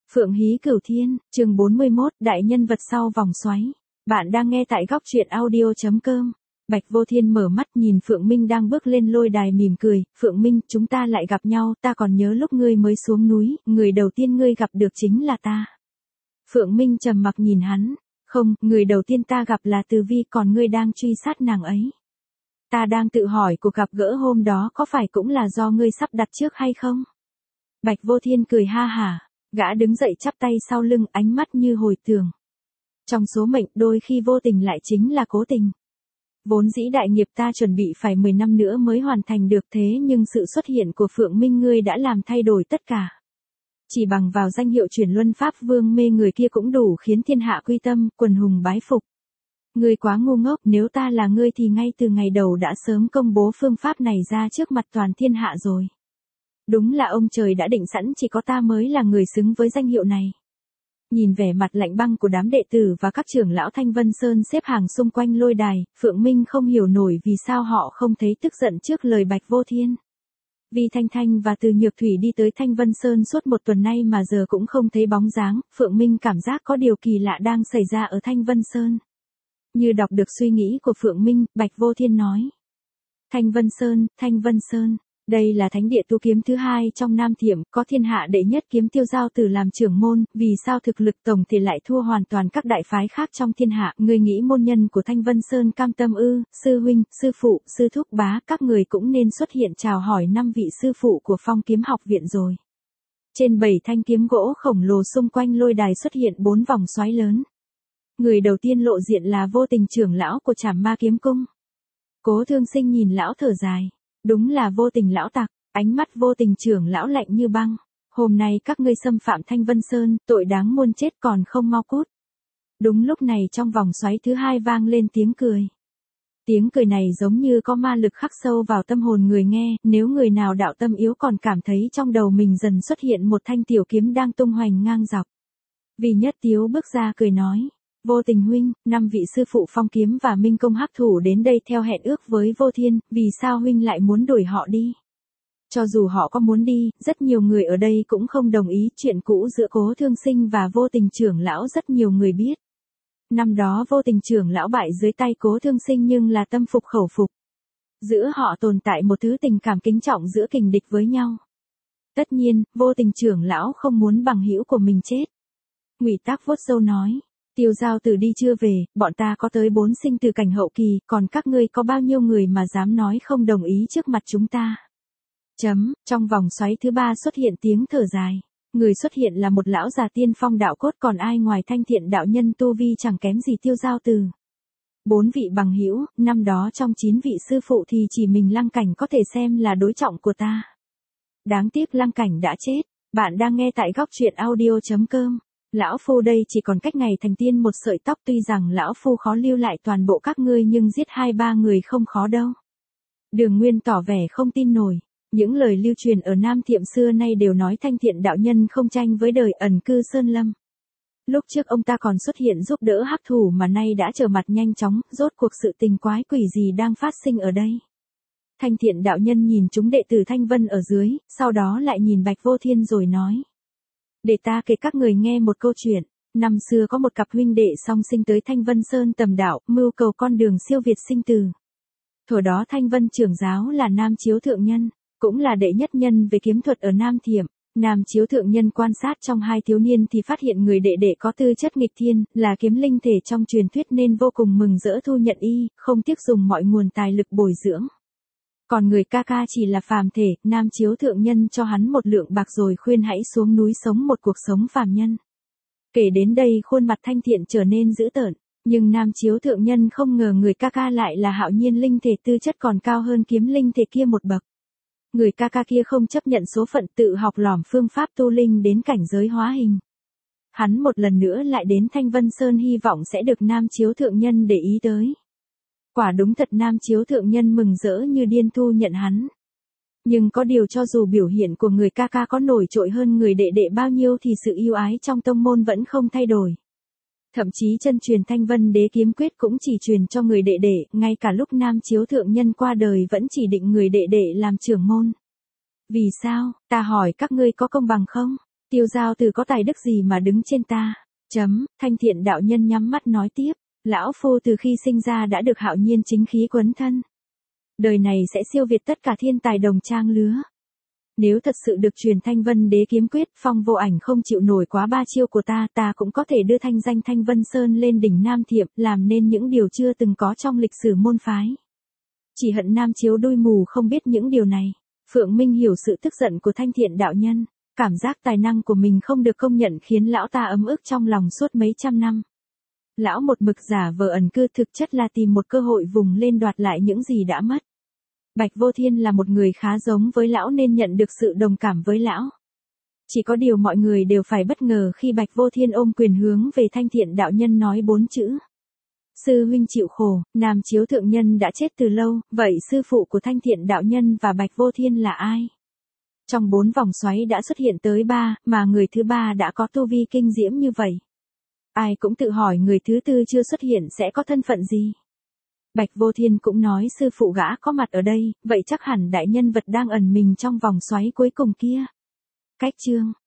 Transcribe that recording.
Phượng Hí Cửu Thiên, chương 41, đại nhân vật sau vòng xoáy. Bạn đang nghe tại góc truyện audio.com. Bạch Vô Thiên mở mắt nhìn Phượng Minh đang bước lên lôi đài mỉm cười. Phượng Minh, chúng ta lại gặp nhau, ta còn nhớ lúc ngươi mới xuống núi, người đầu tiên ngươi gặp được chính là ta. Phượng Minh trầm mặc nhìn hắn. Không, người đầu tiên ta gặp là Từ Vi, còn ngươi đang truy sát nàng ấy. Ta đang tự hỏi cuộc gặp gỡ hôm đó có phải cũng là do ngươi sắp đặt trước hay không? Bạch Vô Thiên cười ha hả. Gã đứng dậy chắp tay sau lưng, ánh mắt như hồi tưởng. Trong số mệnh đôi khi vô tình lại chính là cố tình. Vốn dĩ đại nghiệp ta chuẩn bị phải 10 năm nữa mới hoàn thành được, thế nhưng sự xuất hiện của Phượng Minh ngươi đã làm thay đổi tất cả. Chỉ bằng vào danh hiệu Chuyển Luân Pháp Vương mê người kia cũng đủ khiến thiên hạ quy tâm, quần hùng bái phục. Ngươi quá ngu ngốc, nếu ta là ngươi thì ngay từ ngày đầu đã sớm công bố phương pháp này ra trước mặt toàn thiên hạ rồi. Đúng là ông trời đã định sẵn chỉ có ta mới là người xứng với danh hiệu này. Nhìn vẻ mặt lạnh băng của đám đệ tử và các trưởng lão Thanh Vân Sơn xếp hàng xung quanh lôi đài, Phượng Minh không hiểu nổi vì sao họ không thấy tức giận trước lời Bạch Vô Thiên. Vì Thanh Thanh và Từ Nhược Thủy đi tới Thanh Vân Sơn suốt một tuần nay mà giờ cũng không thấy bóng dáng, Phượng Minh cảm giác có điều kỳ lạ đang xảy ra ở Thanh Vân Sơn. Như đọc được suy nghĩ của Phượng Minh, Bạch Vô Thiên nói. Thanh Vân Sơn, Thanh Vân Sơn. Đây là thánh địa tu kiếm thứ hai trong Nam Thiểm, có thiên hạ đệ nhất kiếm Tiêu Giao Tử làm trưởng môn, vì sao thực lực tổng thì lại thua hoàn toàn các đại phái khác trong thiên hạ, người nghĩ môn nhân của Thanh Vân Sơn cam tâm ư? Sư huynh, sư phụ, sư thúc bá, các người cũng nên xuất hiện chào hỏi 5 vị sư phụ của Phong Kiếm Học viện rồi. Trên 7 thanh kiếm gỗ khổng lồ xung quanh lôi đài xuất hiện 4 vòng xoáy lớn. Người đầu tiên lộ diện là Vô Tình trưởng lão của Trảm Ma Kiếm Cung. Cố Thương Sinh nhìn lão thở dài. Đúng là Vô Tình lão tặc, ánh mắt Vô Tình trưởng lão lạnh như băng. Hôm nay các ngươi xâm phạm Thanh Vân Sơn, tội đáng muôn chết còn không mau cút. Đúng lúc này trong vòng xoáy thứ hai vang lên tiếng cười. Tiếng cười này giống như có ma lực khắc sâu vào tâm hồn người nghe, nếu người nào đạo tâm yếu còn cảm thấy trong đầu mình dần xuất hiện một thanh tiểu kiếm đang tung hoành ngang dọc. Vì Nhất Tiếu bước ra cười nói. Vô Tình huynh, 5 vị sư phụ Phong Kiếm và Minh Công Hắc Thủ đến đây theo hẹn ước với Vô Thiên, vì sao huynh lại muốn đuổi họ đi? Cho dù họ có muốn đi, rất nhiều người ở đây cũng không đồng ý, chuyện cũ giữa Cố Thương Sinh và Vô Tình trưởng lão rất nhiều người biết. Năm đó Vô Tình trưởng lão bại dưới tay Cố Thương Sinh nhưng là tâm phục khẩu phục. Giữa họ tồn tại một thứ tình cảm kính trọng giữa kình địch với nhau. Tất nhiên, Vô Tình trưởng lão không muốn bằng hữu của mình chết. Ngụy Tác vuốt râu nói. Tiêu Giao Tử đi chưa về, bọn ta có tới 4 sinh tử cảnh hậu kỳ, còn các ngươi có bao nhiêu người mà dám nói không đồng ý trước mặt chúng ta. Trong vòng xoáy thứ 3 xuất hiện tiếng thở dài. Người xuất hiện là một lão già tiên phong đạo cốt, còn ai ngoài Thanh Thiện đạo nhân tu vi chẳng kém gì Tiêu Giao Tử. 4 vị bằng hữu, năm đó trong 9 vị sư phụ thì chỉ mình Lăng Cảnh có thể xem là đối trọng của ta. Đáng tiếc Lăng Cảnh đã chết. Bạn đang nghe tại góc truyện audio.com. Lão Phu đây chỉ còn cách ngày thành tiên một sợi tóc, tuy rằng Lão Phu khó lưu lại toàn bộ các ngươi nhưng giết 2-3 người không khó đâu. Đường Nguyên tỏ vẻ không tin nổi. Những lời lưu truyền ở Nam Thiệm xưa nay đều nói Thanh Thiện đạo nhân không tranh với đời, ẩn cư sơn lâm. Lúc trước ông ta còn xuất hiện giúp đỡ Hắc Thủ mà nay đã trở mặt nhanh chóng, rốt cuộc sự tình quái quỷ gì đang phát sinh ở đây. Thanh Thiện đạo nhân nhìn chúng đệ tử Thanh Vân ở dưới, sau đó lại nhìn Bạch Vô Thiên rồi nói. Để ta kể các người nghe một câu chuyện. Năm xưa có một cặp huynh đệ song sinh tới Thanh Vân Sơn tầm đạo, mưu cầu con đường siêu việt sinh tử. Thuở đó Thanh Vân trưởng giáo là Nam Chiếu Thượng Nhân, cũng là đệ nhất nhân về kiếm thuật ở Nam Thiểm. Nam Chiếu Thượng Nhân quan sát trong hai thiếu niên thì phát hiện người đệ đệ có tư chất nghịch thiên, là kiếm linh thể trong truyền thuyết nên vô cùng mừng rỡ thu nhận y, không tiếc dùng mọi nguồn tài lực bồi dưỡng. Còn người ca ca chỉ là phàm thể, Nam Chiếu Thượng Nhân cho hắn một lượng bạc rồi khuyên hãy xuống núi sống một cuộc sống phàm nhân. Kể đến đây khuôn mặt Thanh Thiện trở nên dữ tợn, nhưng Nam Chiếu Thượng Nhân không ngờ người ca ca lại là hạo nhiên linh thể, tư chất còn cao hơn kiếm linh thể kia một bậc. Người ca ca kia không chấp nhận số phận, tự học lỏm phương pháp tu linh đến cảnh giới hóa hình. Hắn một lần nữa lại đến Thanh Vân Sơn hy vọng sẽ được Nam Chiếu Thượng Nhân để ý tới. Quả đúng thật, Nam Chiếu Thượng Nhân mừng rỡ như điên thu nhận hắn. Nhưng có điều cho dù biểu hiện của người ca ca có nổi trội hơn người đệ đệ bao nhiêu thì sự yêu ái trong tông môn vẫn không thay đổi. Thậm chí chân truyền Thanh Vân Đế kiếm quyết cũng chỉ truyền cho người đệ đệ, ngay cả lúc Nam Chiếu Thượng Nhân qua đời vẫn chỉ định người đệ đệ làm trưởng môn. Vì sao, ta hỏi các ngươi có công bằng không? Tiêu Giao Tử có tài đức gì mà đứng trên ta? Thanh Thiện đạo nhân nhắm mắt nói tiếp, lão phu từ khi sinh ra đã được hạo nhiên chính khí quấn thân. Đời này sẽ siêu việt tất cả thiên tài đồng trang lứa. Nếu thật sự được truyền Thanh Vân Đế kiếm quyết, Phong Vô Ảnh không chịu nổi quá 3 chiêu của ta cũng có thể đưa thanh danh Thanh Vân Sơn lên đỉnh Nam Thiệp, làm nên những điều chưa từng có trong lịch sử môn phái. Chỉ hận Nam Chiếu đôi mù không biết những điều này. Phượng Minh hiểu sự tức giận của Thanh Thiện đạo nhân, cảm giác tài năng của mình không được công nhận khiến lão ta ấm ức trong lòng suốt mấy trăm năm. Lão một mực giả vờ ẩn cư, thực chất là tìm một cơ hội vùng lên đoạt lại những gì đã mất. Bạch Vô Thiên là một người khá giống với lão nên nhận được sự đồng cảm với lão. Chỉ có điều mọi người đều phải bất ngờ khi Bạch Vô Thiên ôm quyền hướng về Thanh Thiện đạo nhân nói 4 chữ. Sư huynh chịu khổ, Nam Chiếu thượng nhân đã chết từ lâu, vậy sư phụ của Thanh Thiện đạo nhân và Bạch Vô Thiên là ai? Trong 4 vòng xoáy đã xuất hiện tới 3, mà người thứ 3 đã có tu vi kinh diễm như vậy. Ai cũng tự hỏi người thứ 4 chưa xuất hiện sẽ có thân phận gì? Bạch Vô Thiên cũng nói sư phụ gã có mặt ở đây, vậy chắc hẳn đại nhân vật đang ẩn mình trong vòng xoáy cuối cùng kia. Cách chương